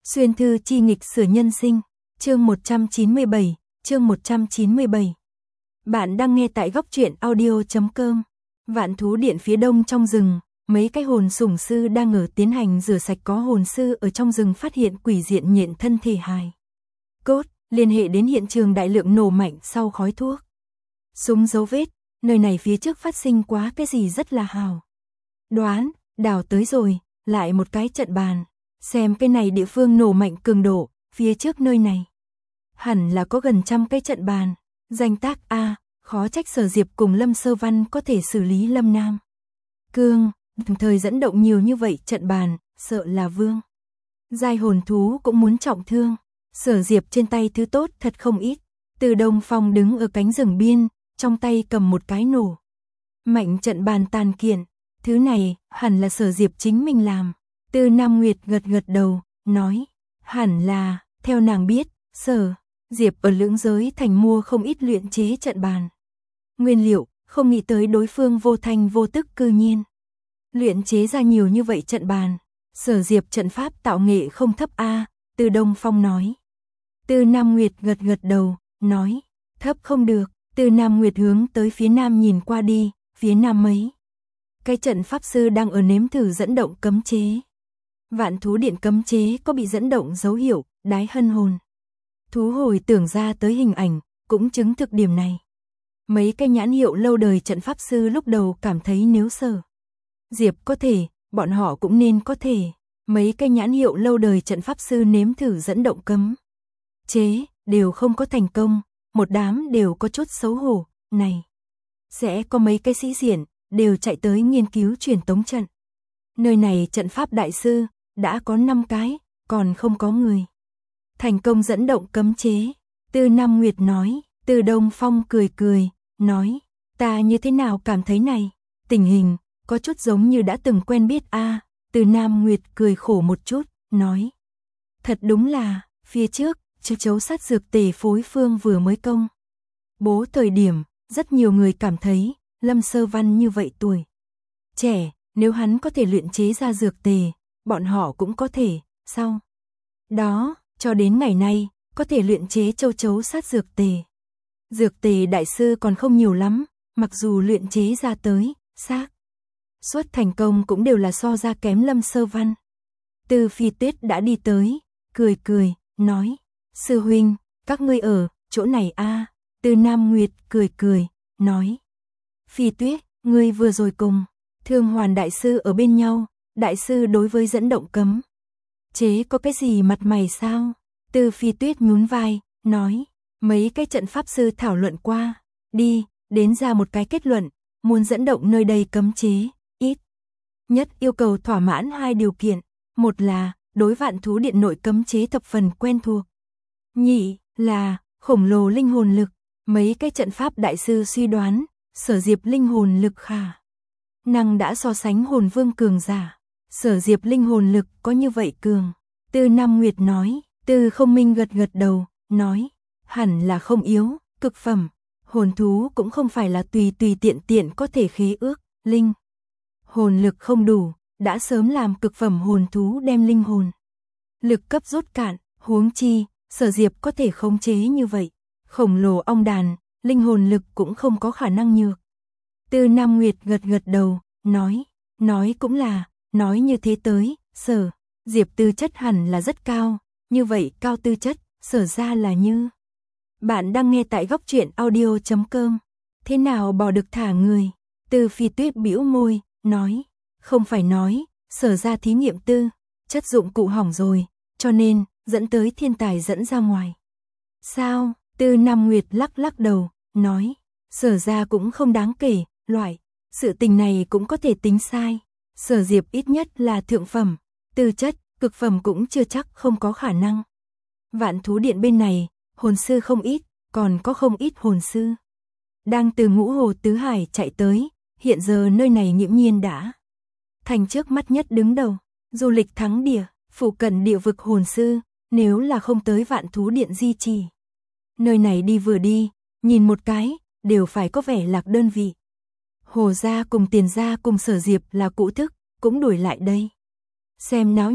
Xuyên thư chi nghịch sửa nhân sinh, chương 197, chương 197. Bạn đang nghe tại góc truyện audio.com. Vạn thú điện phía đông trong rừng, mấy cái hồn sủng sư đang ở tiến hành rửa sạch, có hồn sư ở trong rừng phát hiện quỷ diện nhện thân thể hài cốt, liên hệ đến hiện trường đại lượng nổ mạnh sau khói thuốc. Súng dấu vết, nơi này phía trước phát sinh quá cái gì rất là hào đoán, đào tới rồi, lại một cái trận bàn. Xem cái này địa phương nổ mạnh cường độ, phía trước nơi này hẳn là có gần 100 cái trận bàn. Danh tác A, khó trách Sở Diệp cùng Lâm Sơ Văn có thể xử lý Lâm Nam Cương, đồng thời dẫn động nhiều như vậy trận bàn, sợ là vương giai hồn thú cũng muốn trọng thương. Sở Diệp trên tay thứ tốt thật không ít. Từ Đông Phong đứng ở cánh rừng biên, trong tay cầm một cái nổ mạnh trận bàn tàn kiện. Thứ này hẳn là Sở Diệp chính mình làm. Từ Nam Nguyệt gật đầu, nói, hẳn là, theo nàng biết, Sở Diệp ở Lưỡng Giới Thành mua không ít luyện chế trận bàn nguyên liệu, không nghĩ tới đối phương vô thanh vô tức cư nhiên luyện chế ra nhiều như vậy trận bàn. Sở Diệp trận pháp tạo nghệ không thấp a. Từ Đông Phong nói. Từ Nam Nguyệt gật đầu, nói, thấp không được. Từ Nam Nguyệt hướng tới phía nam nhìn qua đi, phía nam mấy cái trận pháp sư đang ở nếm thử dẫn động cấm chế. Vạn thú điện cấm chế có bị dẫn động dấu hiệu, đái hân hồn thú hồi tưởng ra tới hình ảnh, cũng chứng thực điểm này. Mấy cái nhãn hiệu lâu đời trận pháp sư lúc đầu cảm thấy nếu Sở Diệp có thể, bọn họ cũng nên có thể. Mấy cái nhãn hiệu lâu đời trận pháp sư nếm thử dẫn động cấm chế, đều không có thành công, một đám đều có chút xấu hổ. Này, sẽ có mấy cái sĩ diện, đều chạy tới nghiên cứu truyền tống trận. Nơi này trận pháp đại sư, đã có 5 cái, còn không có người thành công dẫn động cấm chế. Từ Nam Nguyệt nói. Từ Đông Phong cười, nói, ta như thế nào cảm thấy này tình hình, có chút giống như đã từng quen biết a. Từ Nam Nguyệt cười khổ một chút, nói, thật đúng là, phía trước, chấu sát dược tề phối phương vừa mới công bố thời điểm, rất nhiều người cảm thấy, Lâm Sơ Văn như vậy tuổi trẻ, nếu hắn có thể luyện chế ra dược tề, bọn họ cũng có thể, sau đó, cho đến ngày nay, có thể luyện chế chấu sát dược tề. Dược tề đại sư còn không nhiều lắm, mặc dù luyện chế ra tới, xác suất thành công cũng đều là so ra kém Lâm Sơ Văn. Từ Phi Tuyết đã đi tới, cười, nói, sư huynh, các ngươi ở chỗ này a. Từ Nam Nguyệt cười, nói, Phi Tuyết, ngươi vừa rồi cùng Thương Hoàn đại sư ở bên nhau, đại sư đối với dẫn động cấm chế có cái gì mặt mày sao? Từ Phi Tuyết nhún vai, nói, mấy cái trận pháp sư thảo luận qua, đến ra một cái kết luận, muốn dẫn động nơi đây cấm chế, ít nhất yêu cầu thỏa mãn 2 điều kiện, một là đối vạn thú điện nội cấm chế thập phần quen thuộc, nhị là khổng lồ linh hồn lực. Mấy cái trận pháp đại sư suy đoán, Sở Diệp linh hồn lực khả năng đã so sánh hồn vương cường giả. Sở Diệp linh hồn lực có như vậy cường? Từ Nam Nguyệt nói. Từ Không Minh gật đầu, nói, hẳn là không yếu, cực phẩm hồn thú cũng không phải là tùy tiện có thể khế ước, linh hồn lực không đủ, đã sớm làm cực phẩm hồn thú đem linh hồn lực cấp rút cạn, huống chi, Sở Diệp có thể khống chế như vậy, khổng lồ ong đàn, linh hồn lực cũng không có khả năng nhược. Từ Nam Nguyệt gật đầu, nói cũng là, nói như thế tới, Sở Diệp tư chất hẳn là rất cao, như vậy cao tư chất, Sở ra là như. Bạn đang nghe tại góc truyện audio.com. Thế nào bỏ được thả người? Từ Phi Tuyết bĩu môi, nói, không phải nói, Sở ra thí nghiệm tư chất dụng cụ hỏng rồi, cho nên dẫn tới thiên tài dẫn ra ngoài. Sao? Từ Nam Nguyệt lắc đầu, nói, Sở ra cũng không đáng kể, loại sự tình này cũng có thể tính sai. Sở Diệp ít nhất là thượng phẩm, tư chất, cực phẩm cũng chưa chắc không có khả năng. Vạn thú điện bên này, hồn sư không ít, còn có không ít hồn sư đang từ Ngũ Hồ Tứ Hải chạy tới, hiện giờ nơi này nghiễm nhiên đã thành trước mắt nhất đứng đầu, du lịch thắng địa, phụ cận địa vực hồn sư, nếu là không tới Vạn thú điện di trì. Nơi này đi vừa đi, nhìn một cái, đều phải có vẻ lạc đơn vị. Hồ gia cùng Tiền gia cùng Sở Diệp là cũ thức, cũng đuổi lại đây. Xem náo nhiệt,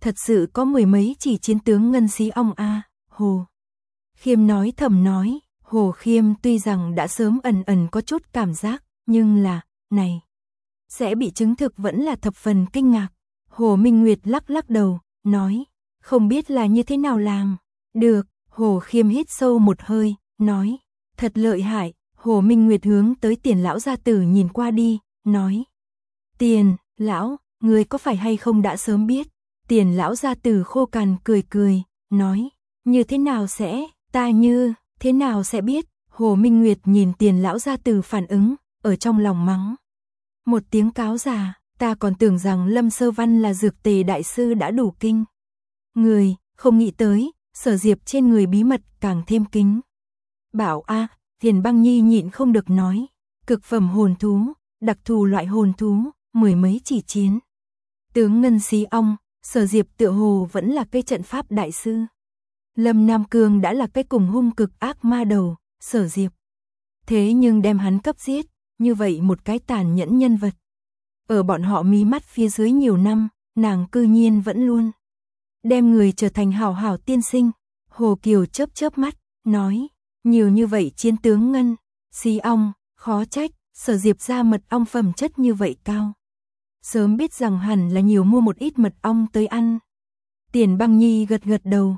thật sự có mười mấy chỉ chiến tướng ngân xí ong a. Hồ Khiêm nói thầm nói, Hồ Khiêm tuy rằng đã sớm ẩn ẩn có chút cảm giác, nhưng là, này, sẽ bị chứng thực vẫn là thập phần kinh ngạc. Hồ Minh Nguyệt lắc lắc đầu, nói, không biết là như thế nào làm. Được, Hồ Khiêm hít sâu một hơi, nói, thật lợi hại. Hồ Minh Nguyệt hướng tới Tiền lão gia tử nhìn qua đi, nói, Tiền lão, người có phải hay không đã sớm biết. Tiền lão gia tử khô cằn cười cười, nói, như thế nào sẽ, ta như thế nào sẽ biết. Hồ Minh Nguyệt nhìn Tiền lão gia tử phản ứng, ở trong lòng mắng một tiếng cáo già, ta còn tưởng rằng Lâm Sơ Văn là dược tề đại sư đã đủ kinh người, không nghĩ tới, Sở Diệp trên người bí mật càng thêm kính bảo a. Tiền Băng Nhi nhịn không được nói, cực phẩm hồn thú, đặc thù loại hồn thú, mười mấy chỉ chiến tướng ngân xí ong. Sở Diệp tựa hồ vẫn là cây trận pháp đại sư. Lâm Nam Cương đã là cái cùng hung cực ác ma đầu, Sở Diệp thế nhưng đem hắn cấp giết, như vậy một cái tàn nhẫn nhân vật. Ở bọn họ mí mắt phía dưới nhiều năm, nàng cư nhiên vẫn luôn đem người trở thành hảo hảo tiên sinh. Hồ Kiều chớp chớp mắt, nói, nhiều như vậy chiến tướng ngân xí ong, khó trách Sở Diệp ra mật ong phẩm chất như vậy cao. Sớm biết rằng hẳn là nhiều mua một ít mật ong tới ăn. Tiền Băng Nhi gật gật đầu,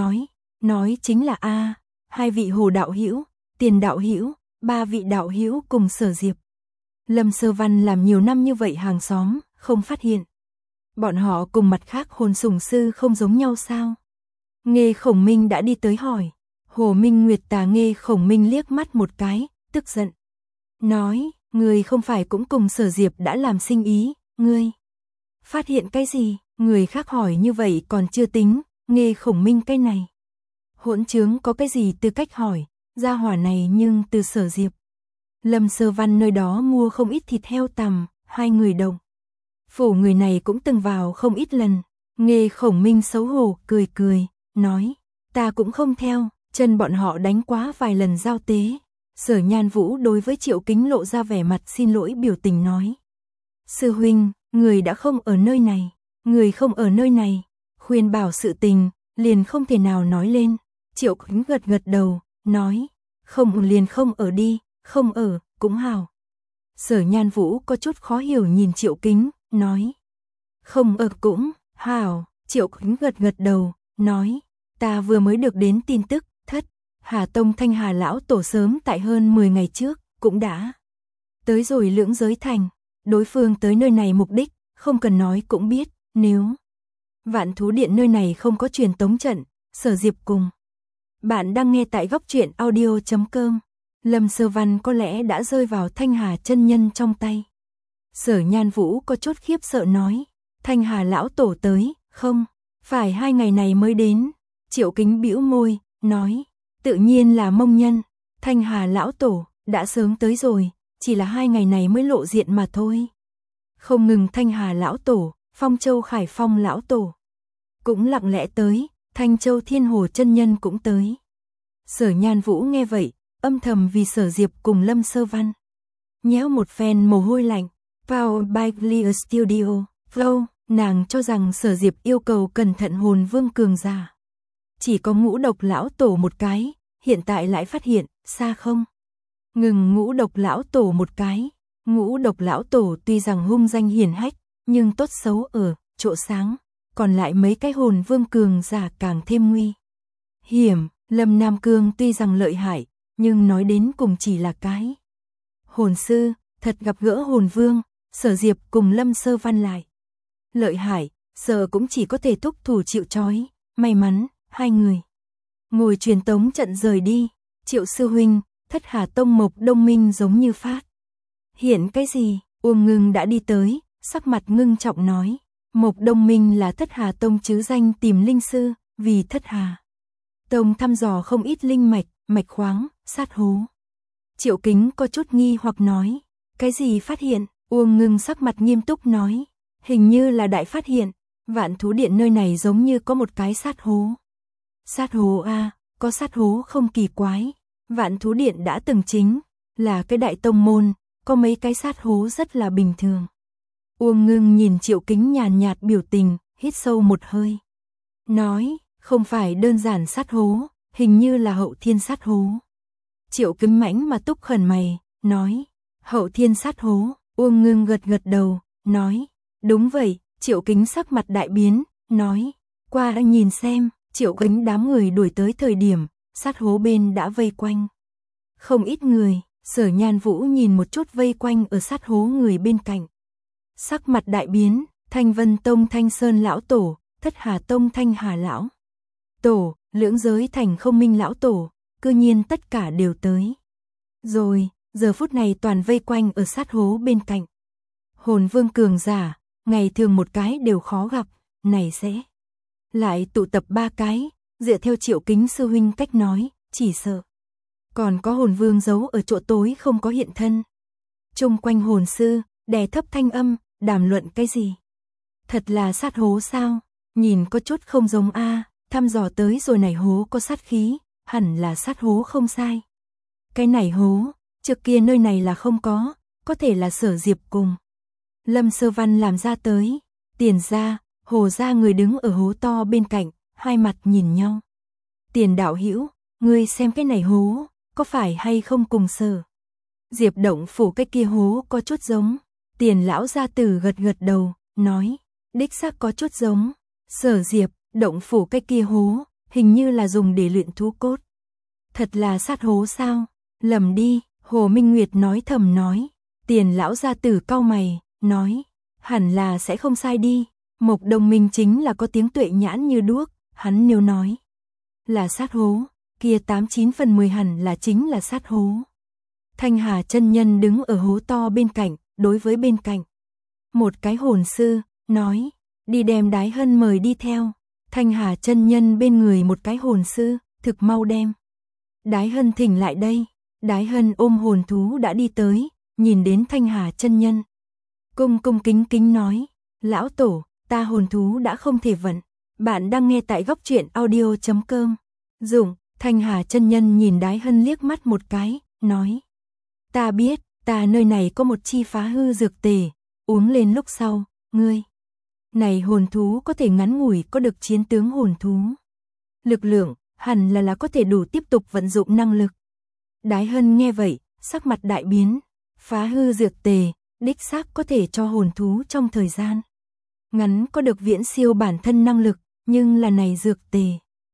nói chính là a, hai vị Hồ đạo hữu, Tiền đạo hữu, ba vị đạo hữu cùng Sở Diệp, Lâm Sơ Văn làm nhiều năm như vậy hàng xóm, không phát hiện bọn họ cùng mặt khác hồn sủng sư không giống nhau sao? Nghe Khổng Minh đã đi tới hỏi. Hồ Minh Nguyệt tà nghe Khổng Minh liếc mắt một cái, tức giận, nói, người không phải cũng cùng Sở Diệp đã làm sinh ý, ngươi phát hiện cái gì? Người khác hỏi như vậy còn chưa tính, nghe Khổng Minh cái này hỗn trướng có cái gì tư cách hỏi, gia hỏa này nhưng từ Sở Diệp, Lâm Sơ Văn nơi đó mua không ít thịt heo tằm, hai người đồng phủ người này cũng từng vào không ít lần. Nghe Khổng Minh xấu hổ cười cười, nói, ta cũng không theo, chân bọn họ đánh quá vài lần giao tế. Sở Nhan Vũ đối với Triệu Kính lộ ra vẻ mặt xin lỗi biểu tình nói, sư huynh, người đã không ở nơi này, người không ở nơi này, khuyên bảo sự tình, liền không thể nào nói lên. Triệu Kính gật gật đầu, nói, không liền không ở đi, không ở, cũng hảo. Sở Nhan Vũ có chút khó hiểu nhìn Triệu Kính, nói, không ở cũng hảo. Triệu Kính gật gật đầu, nói, ta vừa mới được đến tin tức, thất Hà Tông Thanh Hà lão tổ sớm tại hơn 10 ngày trước, cũng đã tới rồi Lưỡng Giới Thành. Đối phương tới nơi này mục đích, không cần nói cũng biết, nếu Vạn Thú Điện nơi này không có truyền tống trận, Sở Diệp cùng. Bạn đang nghe tại góc truyện audio.com. Lâm Sơ Văn có lẽ đã rơi vào Thanh Hà chân nhân trong tay. Sở Nhan Vũ có chút khiếp sợ nói, Thanh Hà lão tổ tới, không, phải 2 ngày này mới đến. Triệu Kính bĩu môi, nói, tự nhiên là Mông Nhân, Thanh Hà lão tổ đã sớm tới rồi, chỉ là 2 ngày này mới lộ diện mà thôi. Không ngừng Thanh Hà lão tổ, Phong Châu Khải Phong lão tổ cũng lặng lẽ tới, Thanh Châu Thiên Hồ chân nhân cũng tới. Sở Nhan Vũ nghe vậy, âm thầm vì Sở Diệp cùng Lâm Sơ Văn nhéo một phen mồ hôi lạnh. Powered by Clear Studio Flow, nàng cho rằng Sở Diệp yêu cầu cẩn thận hồn vương cường giả chỉ có Ngũ Độc lão tổ một cái, hiện tại lại phát hiện, xa không ngừng Ngũ Độc lão tổ một cái. Ngũ Độc lão tổ tuy rằng hung danh hiển hách, nhưng tốt xấu ở chỗ sáng, còn lại mấy cái hồn vương cường giả càng thêm nguy hiểm. Lâm Nam Cương tuy rằng lợi hại, nhưng nói đến cùng chỉ là cái hồn sư, thật gặp gỡ hồn vương, Sở Diệp cùng Lâm Sơ Văn lại lợi hại, sợ cũng chỉ có thể thúc thủ chịu trói. May mắn, hai người ngồi truyền tống trận rời đi. Triệu sư huynh, Thất Hà Tông Mộc Đông Minh giống như phát hiện cái gì? Uông Ngưng đã đi tới, sắc mặt ngưng trọng nói, Mộc Đông Minh là Thất Hà Tông chứ danh tìm linh sư, vì Thất Hà Tông thăm dò không ít linh mạch, mạch khoáng, sát hố. Triệu Kính có chút nghi hoặc nói, cái gì phát hiện? Uông Ngưng sắc mặt nghiêm túc nói, hình như là đại phát hiện, Vạn Thú Điện nơi này giống như có một cái sát hố. Sát hố a, có sát hố không kỳ quái, Vạn Thú Điện đã từng chính là cái đại tông môn, có mấy cái sát hố rất là bình thường. Uông Ngưng nhìn Triệu Kính nhàn nhạt biểu tình, hít sâu một hơi. Nói, không phải đơn giản sát hố, hình như là hậu thiên sát hố. Triệu Kính Mãnh mà túc khẩn mày, nói, hậu thiên sát hố, Uông Ngưng gật gật đầu, nói, đúng vậy. Triệu Kính sắc mặt đại biến, nói, qua anh nhìn xem. Triệu Kính đám người đuổi tới thời điểm, sát hố bên đã vây quanh. Không ít người, Sở Nhan Vũ nhìn một chút vây quanh ở sát hố người bên cạnh. Sắc mặt đại biến, Thanh Vân Tông Thanh Sơn lão tổ, Thất Hà Tông Thanh Hà lão tổ, Lưỡng Giới Thành Không Minh lão tổ, cư nhiên tất cả đều tới. Rồi, giờ phút này toàn vây quanh ở sát hố bên cạnh. Hồn vương cường giả, ngày thường một cái đều khó gặp, này sẽ lại tụ tập 3 cái, dựa theo Triệu Kính sư huynh cách nói, chỉ sợ còn có hồn vương giấu ở chỗ tối không có hiện thân. Chung quanh hồn sư, đè thấp thanh âm, đàm luận cái gì? Thật là sát hố sao? Nhìn có chút không giống a, thăm dò tới rồi này hố có sát khí, hẳn là sát hố không sai. Cái này hố, trước kia nơi này là không có thể là Sở Diệp cùng Lâm Sơ Văn làm ra tới. Tiền gia, Hồ gia người đứng ở hố to bên cạnh, hai mặt nhìn nhau. Tiền đạo hữu, ngươi xem cái này hố, có phải hay không cùng Sở Diệp động phủ cái kia hố có chút giống. Tiền lão gia tử gật gật đầu, nói, đích xác có chút giống. Sở Diệp động phủ cái kia hố, hình như là dùng để luyện thú cốt. Thật là sát hố sao? Lầm đi, Hồ Minh Nguyệt nói thầm nói. Tiền lão gia tử cau mày, nói, hẳn là sẽ không sai đi. Mộc Đồng Minh chính là có tiếng tuệ nhãn như đuốc, hắn nếu nói là sát hố, kia 89 phần 10 hẳn là chính là sát hố. Thanh Hà chân nhân đứng ở hố to bên cạnh, đối với bên cạnh một cái hồn sư, nói, đi đem Đái Hân mời đi theo. Thanh Hà chân nhân bên người một cái hồn sư, thực mau đem Đái Hân thỉnh lại đây. Đái Hân ôm hồn thú đã đi tới, nhìn đến Thanh Hà chân nhân, cung cung kính kính nói, lão tổ, ta hồn thú đã không thể vận. Bạn đang nghe tại góc truyện audio.com. Dùng, Thanh Hà chân nhân nhìn Đái Hân liếc mắt một cái, nói, ta biết, ta nơi này có một chi phá hư dược tề, uống lên lúc sau, ngươi này hồn thú có thể ngắn ngủi có được chiến tướng hồn thú. Lực lượng, hẳn là có thể đủ tiếp tục vận dụng năng lực. Đái Hân nghe vậy, sắc mặt đại biến, phá hư dược tề, đích xác có thể cho hồn thú trong thời gian ngắn có được viễn siêu bản thân năng lực, nhưng là này dược tề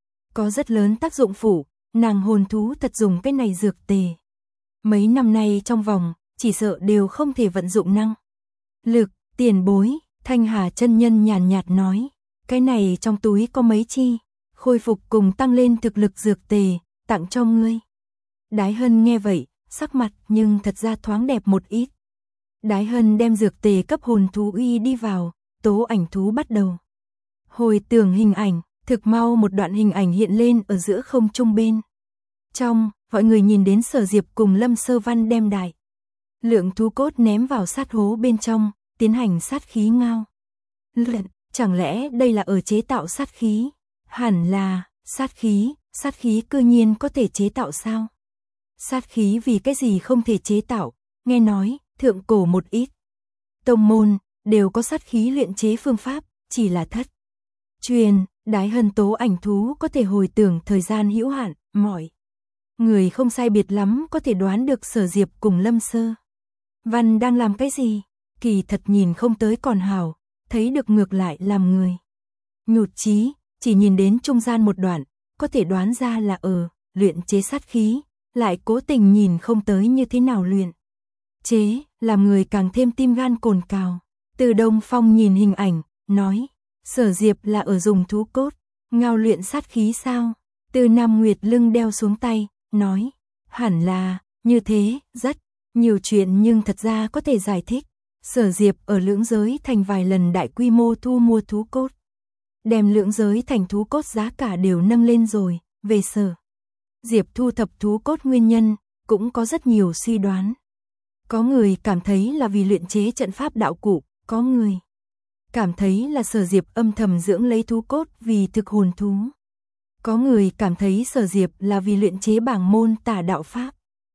có rất lớn tác dụng phụ, nàng hồn thú thật dùng cái này dược tề. Mấy năm nay trong vòng, chỉ sợ đều không thể vận dụng năng lực. Tiền bối, Thanh Hà chân nhân nhàn nhạt nói, cái này trong túi có mấy chi, khôi phục cùng tăng lên thực lực dược tề, tặng cho ngươi. Đái Hân nghe vậy, sắc mặt nhưng thật ra thoáng đẹp một ít. Đái Hân đem dược tề cấp hồn thú uy đi vào, tố ảnh thú bắt đầu hồi tưởng hình ảnh, thực mau một đoạn hình ảnh hiện lên ở giữa không trung bên trong, mọi người nhìn đến Sở Diệp cùng Lâm Sơ Văn đem đại lượng thú cốt ném vào sát hố bên trong, tiến hành sát khí ngao luyện. Chẳng lẽ đây là ở chế tạo sát khí? Hẳn là, sát khí cư nhiên có thể chế tạo sao? Sát khí vì cái gì không thể chế tạo? Nghe nói, thượng cổ một ít tông môn đều có sát khí luyện chế phương pháp, chỉ là thất truyền. Đái Hân tố ảnh thú có thể hồi tưởng thời gian hữu hạn, mọi người không sai biệt lắm có thể đoán được Sở Diệp cùng Lâm Sơ Văn đang làm cái gì. Kỳ thật nhìn không tới còn hảo, thấy được ngược lại làm người nhụt chí. Chỉ nhìn đến trung gian một đoạn, có thể đoán ra là luyện chế sát khí, lại cố tình nhìn không tới như thế nào luyện chế, làm người càng thêm tim gan cồn cào. Từ Đông Phong nhìn hình ảnh, nói, Sở Diệp là ở dùng thú cốt ngao luyện sát khí sao? Từ Nam Nguyệt lưng đeo xuống tay, nói, hẳn là như thế. Rất nhiều chuyện nhưng thật ra có thể giải thích. Sở Diệp ở Lưỡng Giới Thành vài lần đại quy mô thu mua thú cốt, đem Lưỡng Giới Thành thú cốt giá cả đều nâng lên rồi. Về Sở Diệp thu thập thú cốt nguyên nhân, cũng có rất nhiều suy đoán. Có người cảm thấy là vì luyện chế trận pháp đạo cụ, có người cảm thấy là Sở Diệp âm thầm dưỡng lấy thú cốt vì thực hồn thú. Có người cảm thấy Sở Diệp là vì luyện chế bảng môn tả đạo pháp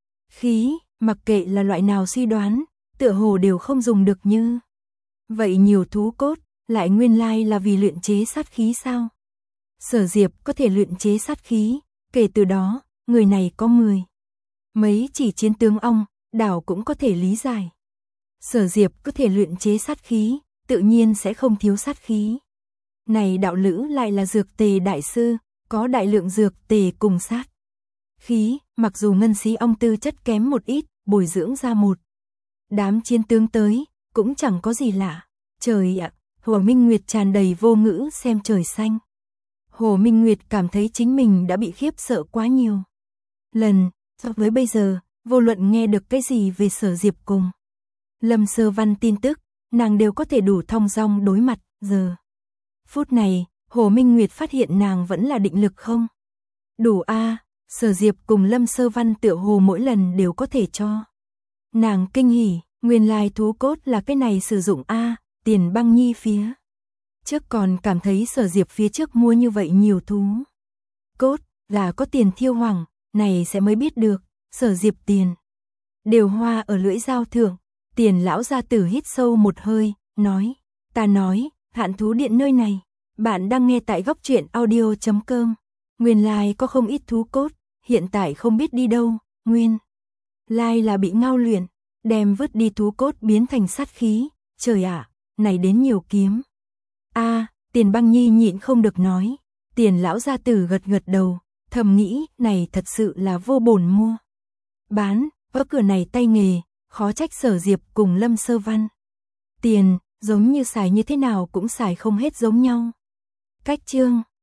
khí, mặc kệ là loại nào suy đoán, tựa hồ đều không dùng được như vậy nhiều thú cốt. lại nguyên lai là vì luyện chế sát khí sao? Sở Diệp có thể luyện chế sát khí, kể từ đó, người này có 10 mấy chỉ chiến tướng ong, đảo cũng có thể lý giải. Sở Diệp có thể luyện chế sát khí, tự nhiên sẽ không thiếu sát khí. Này đạo lữ lại là dược tề đại sư, có đại lượng dược tề cùng sát khí, mặc dù ngân xí ong tư chất kém một ít, bồi dưỡng ra một đám chiến tướng tới, cũng chẳng có gì lạ. Trời ạ, Hồ Minh Nguyệt tràn đầy vô ngữ xem trời xanh. Hồ Minh Nguyệt cảm thấy chính mình đã bị khiếp sợ quá nhiều lần, so với bây giờ, vô luận nghe được cái gì về Sở Diệp cùng Lâm Sơ Văn tin tức, nàng đều có thể đủ thong dong đối mặt. Giờ phút này, Hồ Minh Nguyệt phát hiện nàng vẫn là định lực không đủ a. Sở Diệp cùng Lâm Sơ Văn tựa hồ mỗi lần đều có thể cho nàng kinh hỉ, nguyên lai thú cốt là cái này sử dụng a. Tiền Băng Nhi phía trước còn cảm thấy Sở Diệp phía trước mua như vậy nhiều thú cốt là có tiền thiêu hoàng, này sẽ mới biết được, Sở Diệp tiền đều hoa ở lưỡi dao thượng. Tiền lão gia tử hít sâu một hơi, nói, ta nói, Hạn Thú Điện nơi này, bạn đang nghe tại góc truyện audio.com. Nguyên lai có không ít thú cốt, hiện tại không biết đi đâu, nguyên lai là bị ngao luyện, đem vứt đi thú cốt biến thành sát khí, trời ạ, này đến nhiều kiếm. A, Tiền Băng Nhi nhịn không được nói, Tiền lão gia tử gật gật đầu, thầm nghĩ, này thật sự là vô bổn mua bán, vỡ cửa này tay nghề, khó trách Sở Diệp cùng Lâm Sơ Văn. Tiền, giống như xài như thế nào cũng xài không hết giống nhau. Cách chương